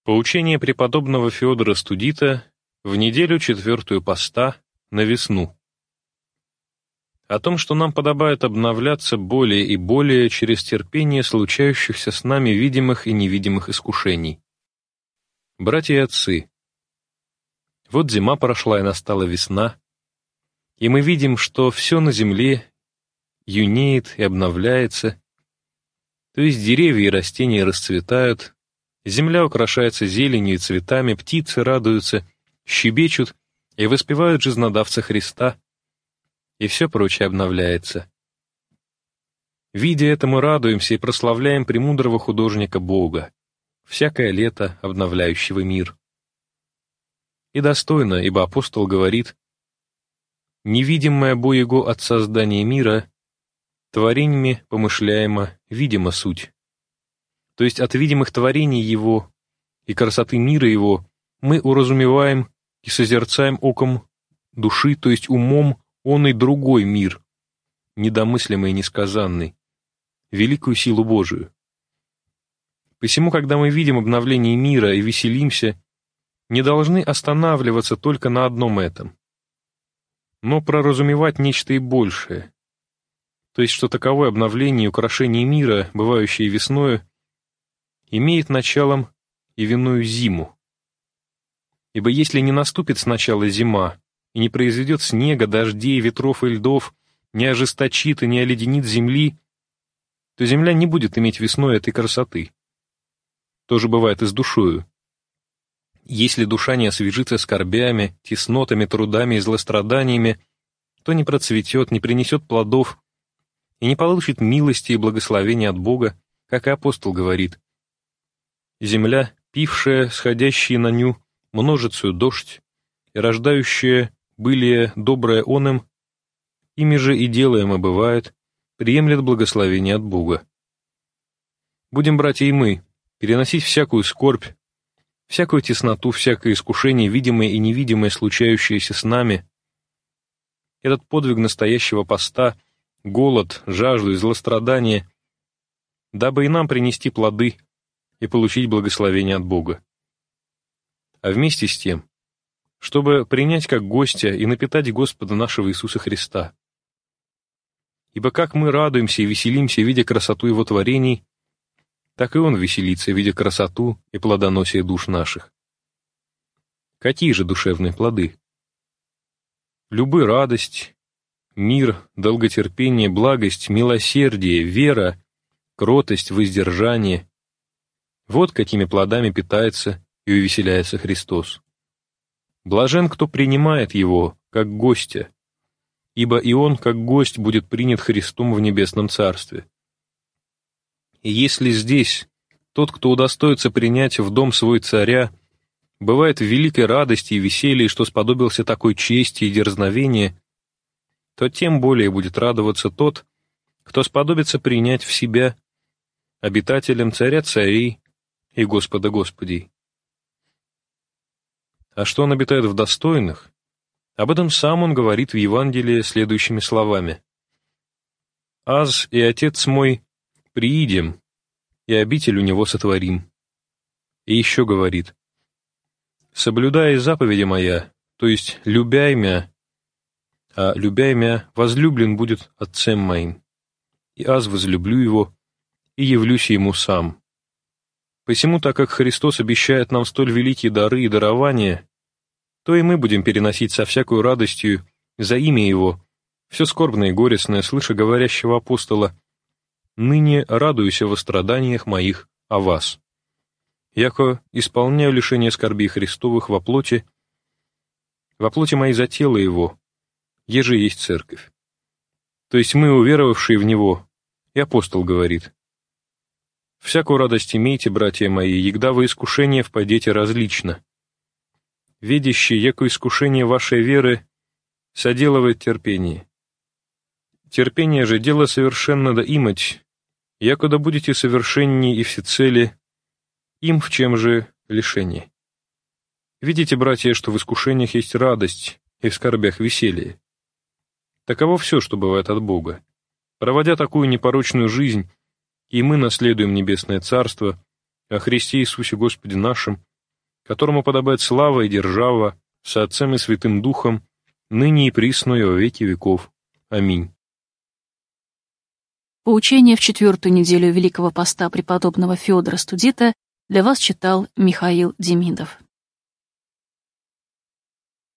Поучение преподобного Феодора Студита в неделю 4 поста на весну. О том, что нам подобает обновляться более и более через терпение случающихся с нами видимых и невидимых искушений. Братья и отцы, вот зима прошла и настала весна, и мы видим, что все на земле юнеет и обновляется, то есть деревья и растения расцветают, земля украшается зеленью и цветами, птицы радуются, щебечут и воспевают жизнодавца Христа, и все прочее обновляется. Видя это, мы радуемся и прославляем премудрого художника Бога, всякое лето обновляющего мир. И достойно, ибо апостол говорит: «Невидимое бо Его от создания мира, творениями помышляемо видима суть». То есть от видимых творений Его и красоты мира Его мы уразумеваем и созерцаем оком души, то есть умом, он и другой мир, недомыслимый и несказанный, великую силу Божию. Посему, когда мы видим обновление мира и веселимся, не должны останавливаться только на одном этом, но проразумевать нечто и большее, то есть что таковое обновление и украшение мира, бывающее весною, имеет началом и виною зиму. Ибо если не наступит сначала зима, и не произведет снега, дождей, ветров и льдов, не ожесточит и не оледенит земли, то земля не будет иметь весной этой красоты. То же бывает и с душою. Если душа не освежится скорбями, теснотами, трудами и злостраданиями, то не процветет, не принесет плодов и не получит милости и благословения от Бога, как и апостол говорит: «Земля, пившая, сходящие на ню, множицею дождь, и рождающая былие доброе он им, ими же и делаемо бывает, приемлет благословение от Бога». Будем, братья, и мы, переносить всякую скорбь, всякую тесноту, всякое искушение, видимое и невидимое, случающееся с нами, этот подвиг настоящего поста, голод, жажду и злострадание, дабы и нам принести плоды и получить благословение от Бога. А вместе с тем, чтобы принять как гостя и напитать Господа нашего Иисуса Христа. Ибо как мы радуемся и веселимся, видя красоту Его творений, так и Он веселится, видя красоту и плодоносие душ наших. Какие же душевные плоды? Любы радость, мир, долготерпение, благость, милосердие, вера, кротость, воздержание. Вот какими плодами питается и увеселяется Христос. Блажен, кто принимает Его, как гостя, ибо и он, как гость, будет принят Христом в небесном Царстве. И если здесь тот, кто удостоится принять в дом свой царя, бывает в великой радости и веселье, что сподобился такой чести и дерзновения, то тем более будет радоваться тот, кто сподобится принять в себя обитателем царя царей и Господа Господей. А что он обитает в достойных, об этом сам он говорит в Евангелии следующими словами: «Аз и Отец мой приидем, и обитель у него сотворим». И еще говорит: «Соблюдая заповеди моя, то есть любяй мя, а любяй мя возлюблен будет Отцем моим, и аз возлюблю его, и явлюсь ему сам». Посему, так как Христос обещает нам столь великие дары и дарования, то и мы будем переносить со всякой радостью за имя Его все скорбное и горестное, слыша говорящего апостола: «Ныне радуюся во страданиях моих о вас, яко исполняю лишение скорбей Христовых во плоти моей за тело Его, еже есть церковь». То есть мы, уверовавшие в Него, и апостол говорит: «Всякую радость имейте, братья мои, егда во искушение впадете различно. Видящий, яко искушение вашей веры соделывает терпение. Терпение же дело совершенно да имать, якуда будете совершеннее и всецели, им в чем же лишение. Видите, братья, что в искушениях есть радость, и в скорбях веселье. Таково все, что бывает от Бога. Проводя такую непорочную жизнь, и мы наследуем небесное царство, о Христе Иисусе Господе нашим, которому подобает слава и держава со Отцем и Святым Духом, ныне и присно и во веки веков. Аминь. Поучение в 4-ю неделю Великого Поста преподобного Феодора Студита для вас читал Михаил Демидов.